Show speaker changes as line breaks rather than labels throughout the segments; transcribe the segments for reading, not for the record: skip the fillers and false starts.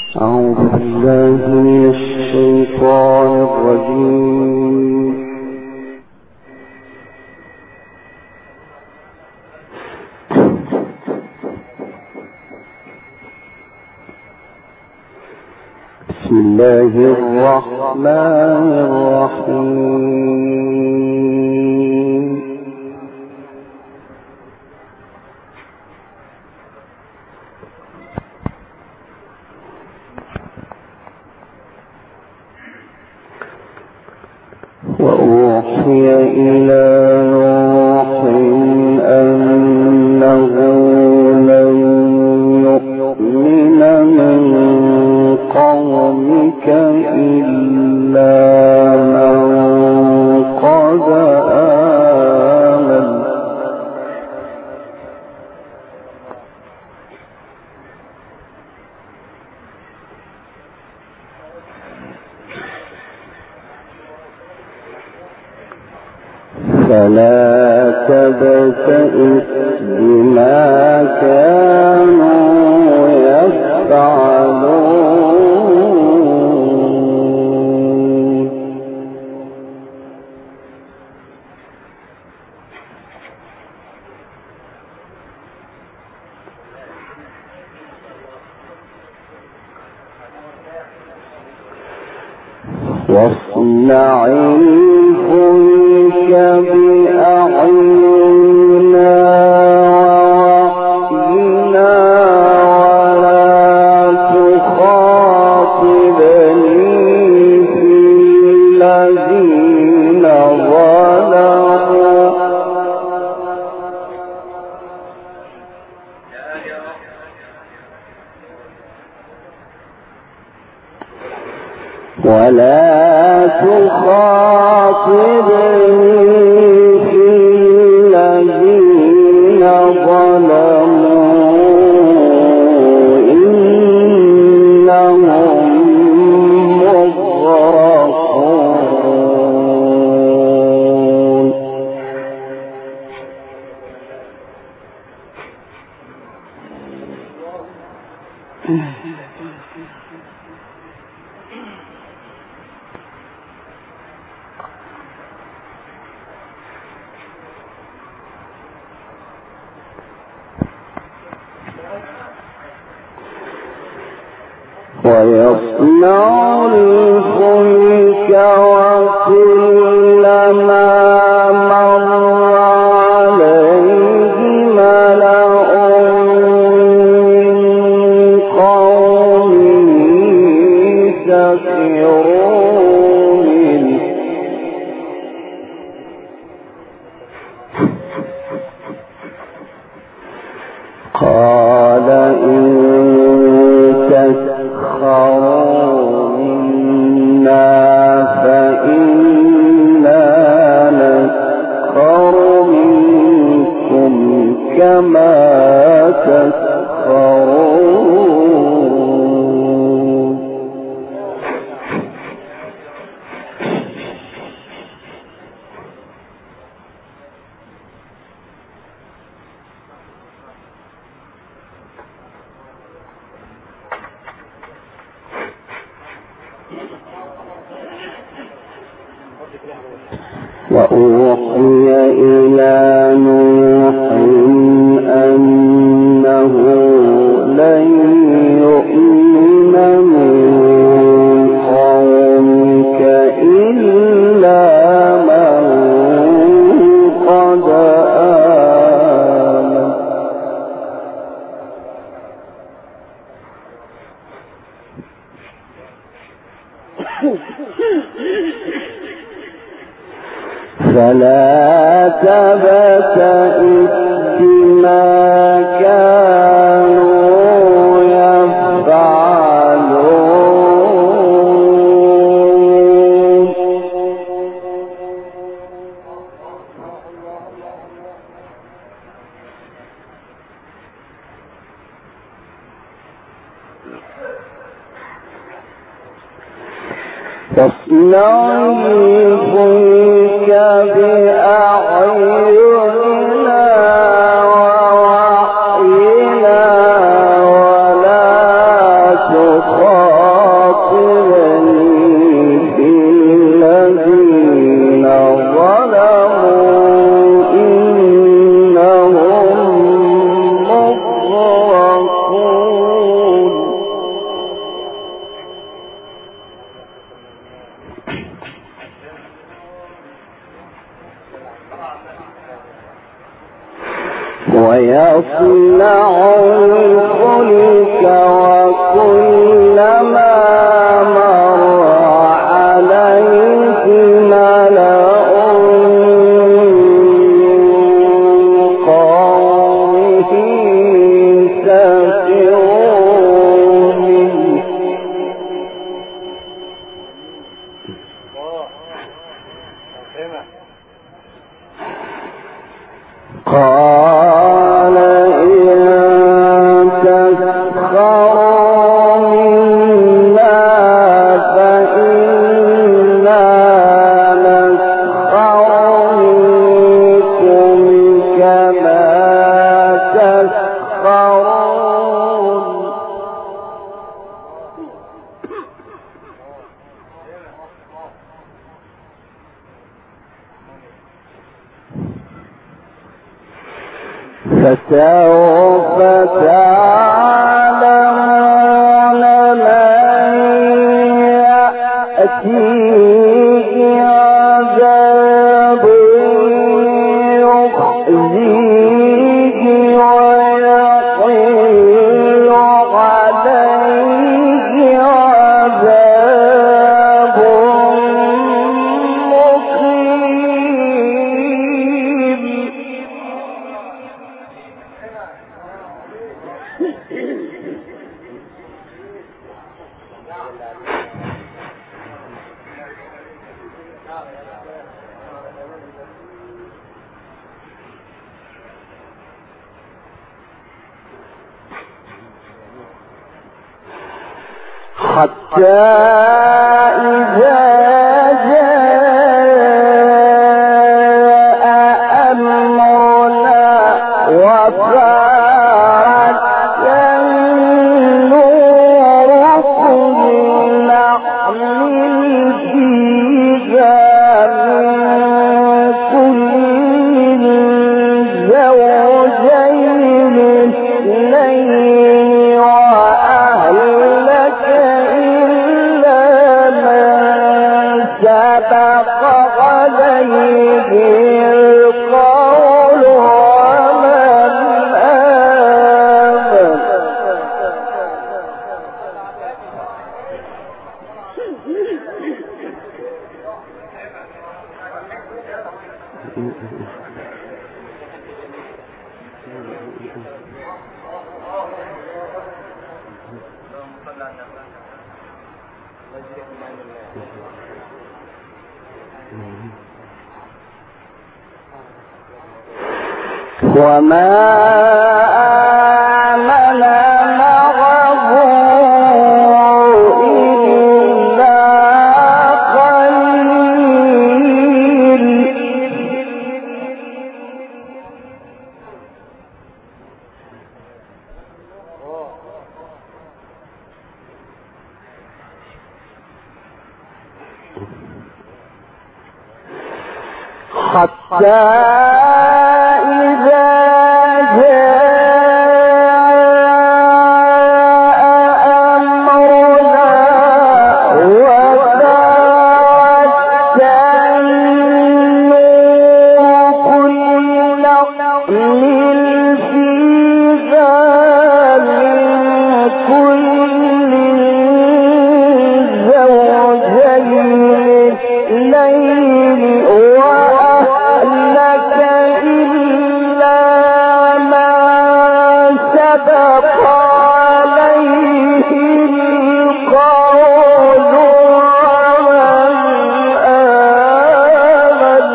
بسم الله الرحمن الرحيم. وأوحي إلى نوح أنه لن يؤمن من قومك إلا من قد آمن فلا تبتئس بما كانوا يفعلون واصنع الفلك بأعيننا ووحينا ولا تخاطبني في الذين ظلموا ويصنع الفلك وكلما مر عليه ملأ من قومه سخروا منه قال إن تسخروا منا فإنا نسخر منكم كما تسخرون وأوحي إلى نوح أنه لن يؤمن من قومك إلا من قد آمن فلا تبتئس بما كانوا يفعلون واصنع الفلك بأعيننا ووحينا ولا ويصنع الفلك وكلما مر عليه ملأ من قومه سخروا منه قال إن تسخروا منا فإنا نسخر منكم كما تسخرون فسوف تعلمون من يأتيه عذاب يخزيه ويحل عليه عذاب مقيم. حتى إذا جاء أمرنا وفارت النور قل نحمل فيها من كل زوجين اثنين وأهلك إلا من سبق عليه القول ومن آمن. وما آمن معه إلا قليل. حتى إذا جاء أمرنا وفارت النور قل نحمل فيها من كل زوجين اثنين وأهلك إلا ما سبق عليه القول ومن آمن.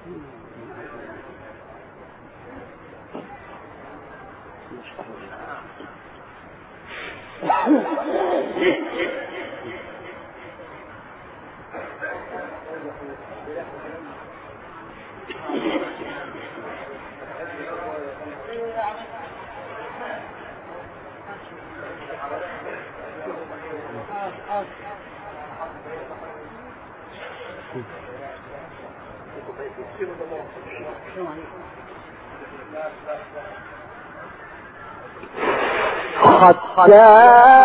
حتى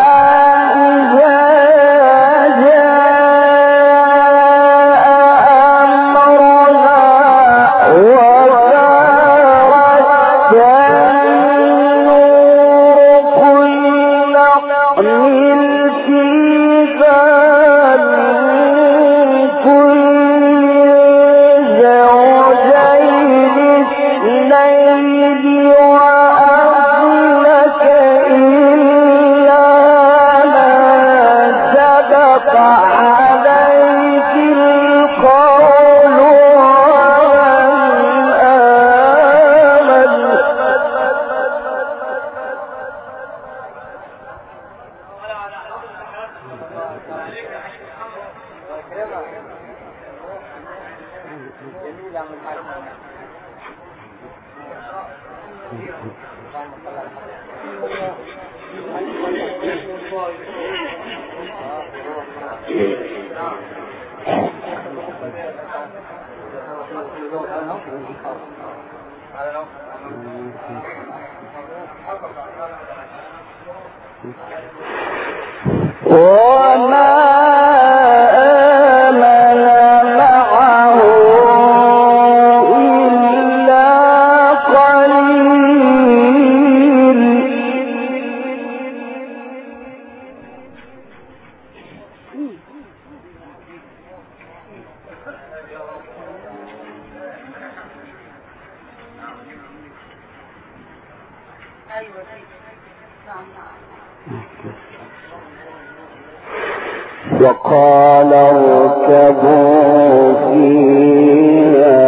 وقال اركبوا فيها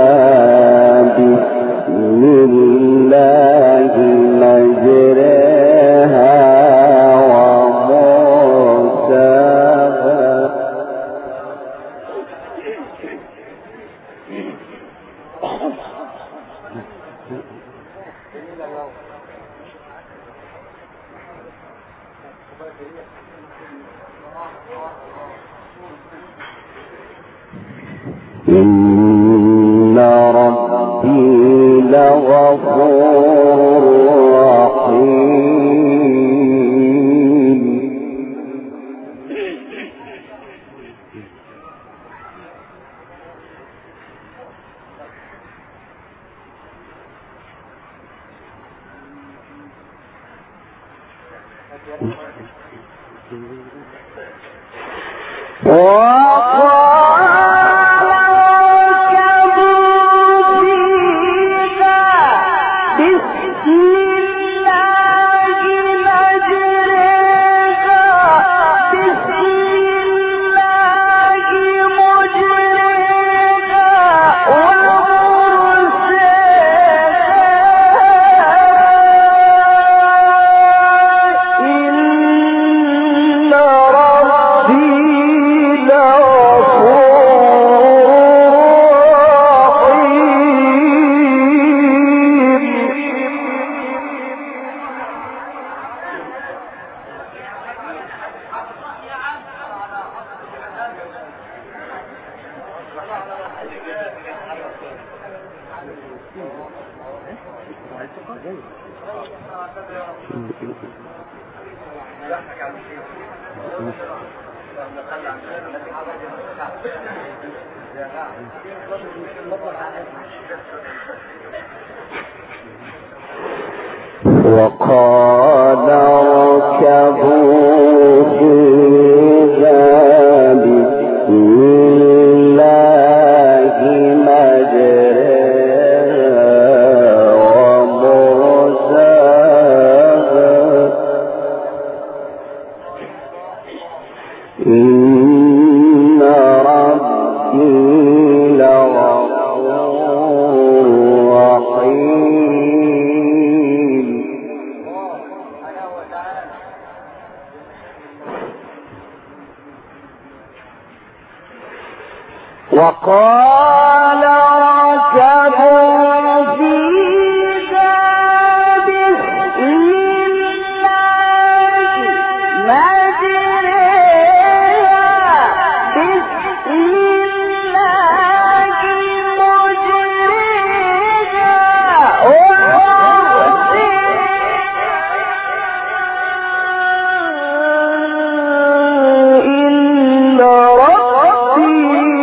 بسم الله مجريها ومرساها إن ربي لغفور رحيم وقال اركبوا فيها بسم الله مجريها ومرساها إن ربي لغفور
قال اركبوا فيها بسم الله مجريها بسم الله مجريها إن ربي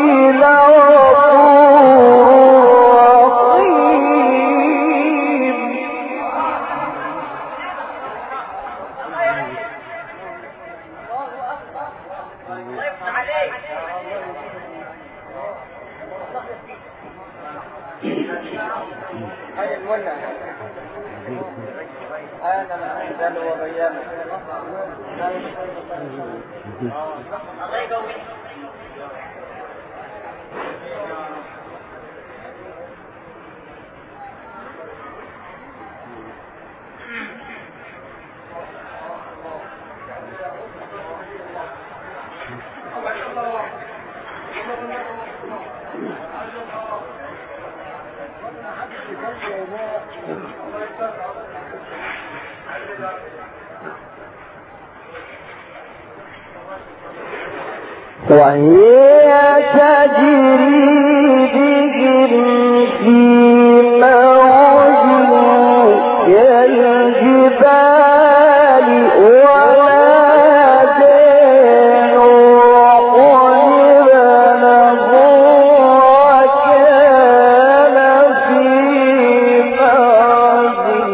وهي تجري بهم في موج كالجبال ونادى نوح ابنه وكان في معزل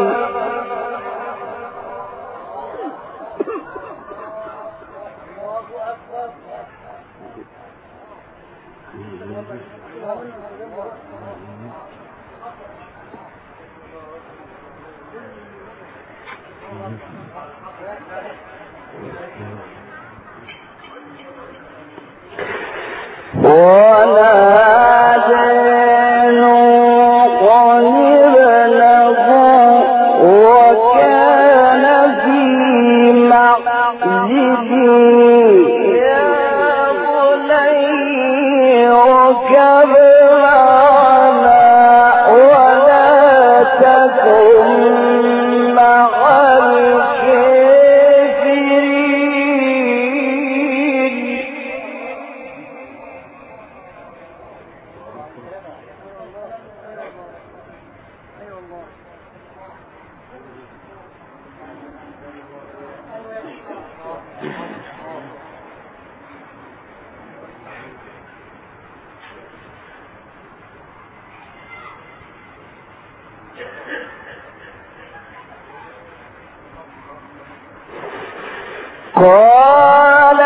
قال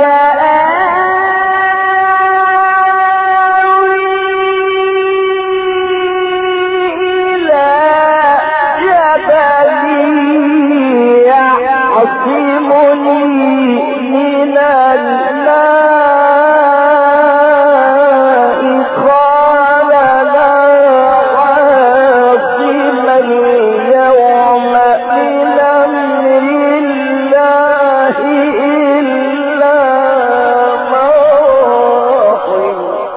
سآوي إلى جبل يعصمني من الماء قال لا عاصم اليوم من أمر الله إلا من رحم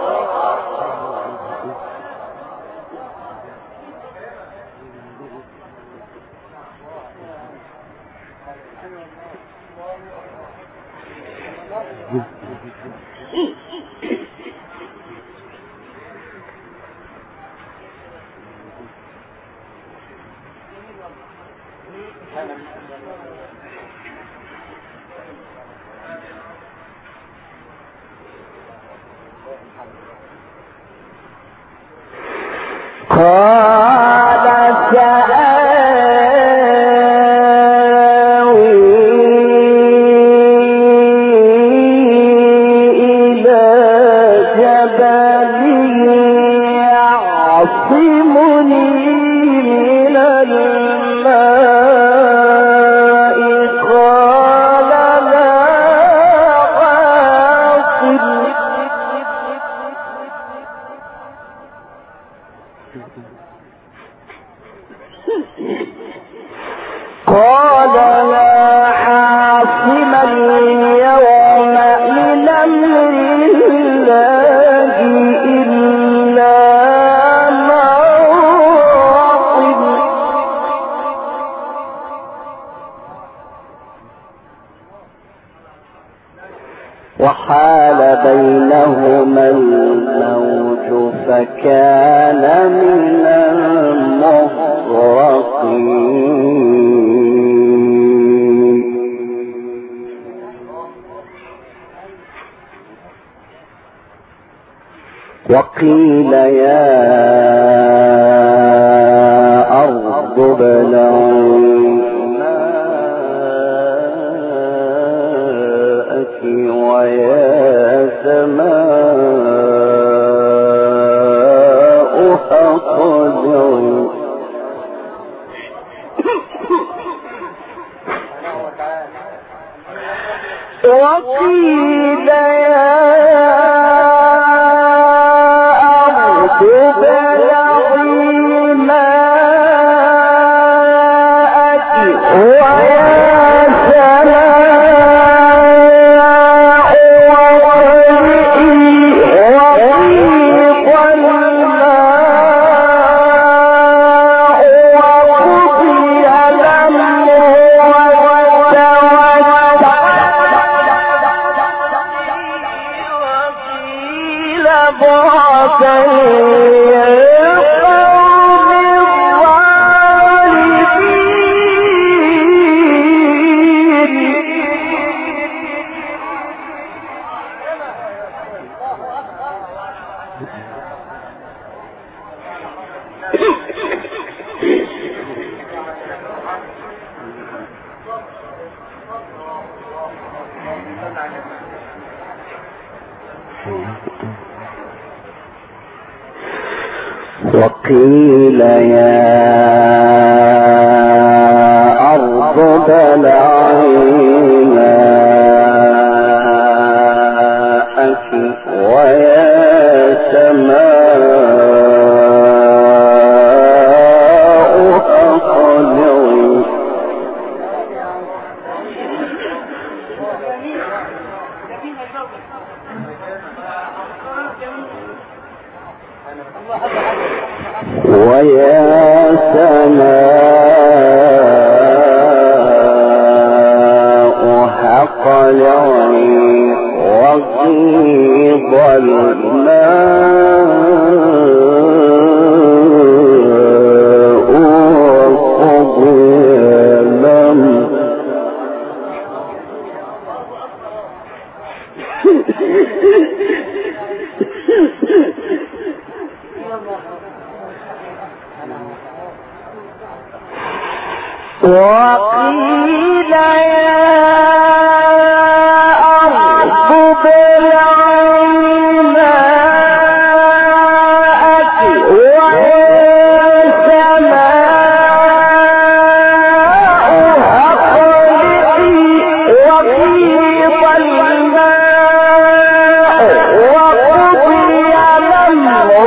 قال سآوي إلى جبل يعصمني من الماء قال لا عاصم قال لا عاصم اليوم من أمر الله
وقيل يا أرض ابلعي ماءك ويا سماء أقلعي وقيل يا أرض ابلعي ماءك ويا سماء أقلعي وغيض الماء وقضي الأمر بعدا للقوم وقيل يا أرض ابلعي ماءك ويا سماء أقلعي ويا سماء أقلعي وغيض الماء وقضي الأمر وقيل يا أرض ابلعي ماءك ويا سماء أقلعي وغيض الماء وقضي الأمر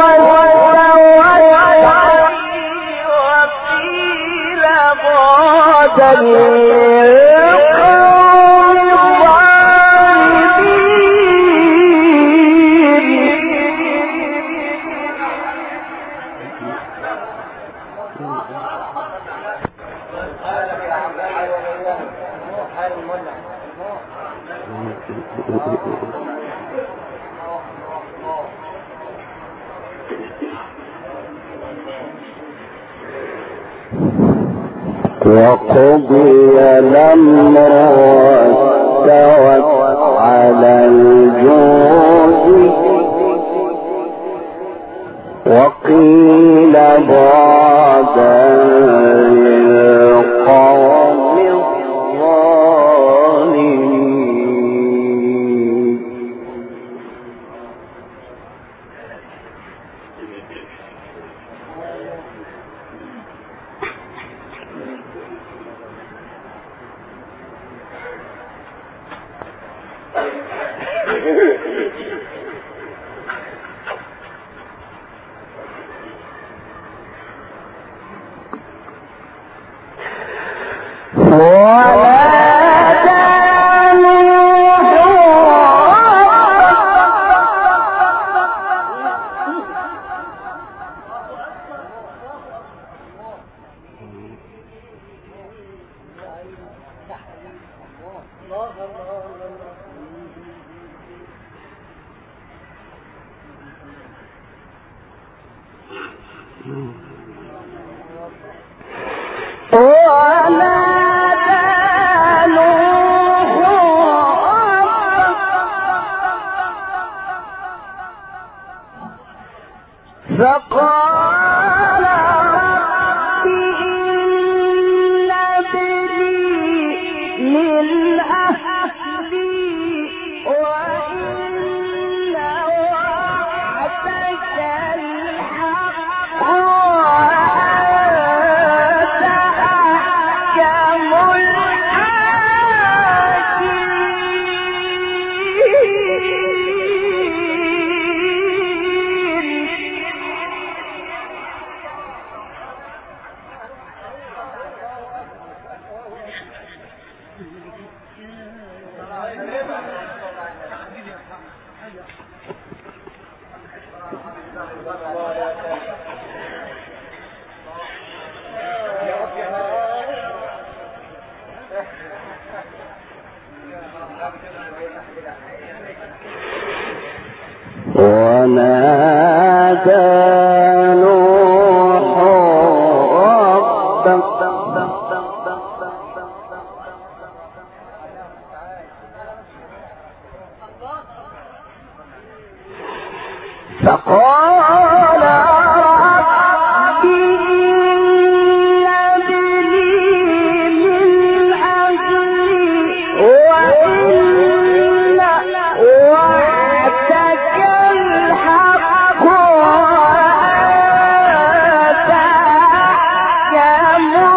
وقضي الأمر واستوت على الجود وقيل بعدا للقوم الظالمين
قال رب إن ابني من أهلي وإن وعدك الحق وأنت أحكم
ونادى نوح ربه
فقال رب إن ابني من أهلي وإن وعدك الحق وأنت أحكم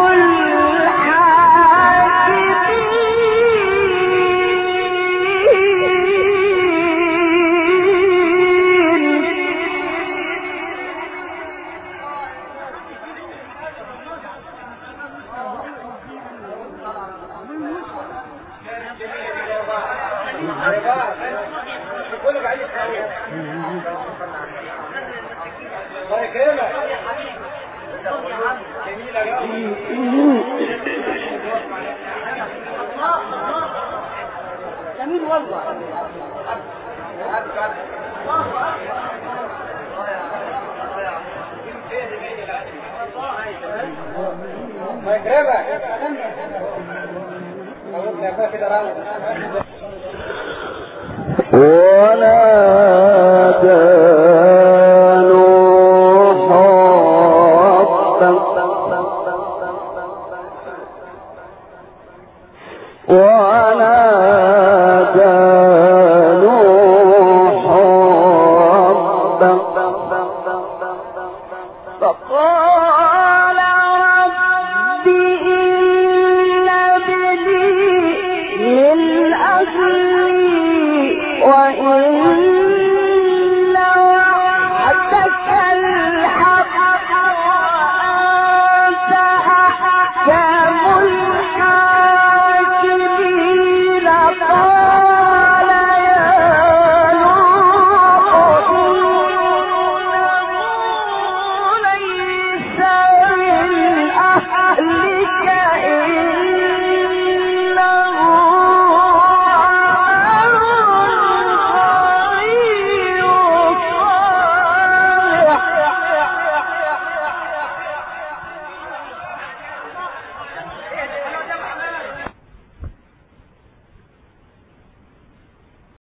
جميل والله. ما يكرمك
ونادى نوح ربه ونادى نوح ربه فقال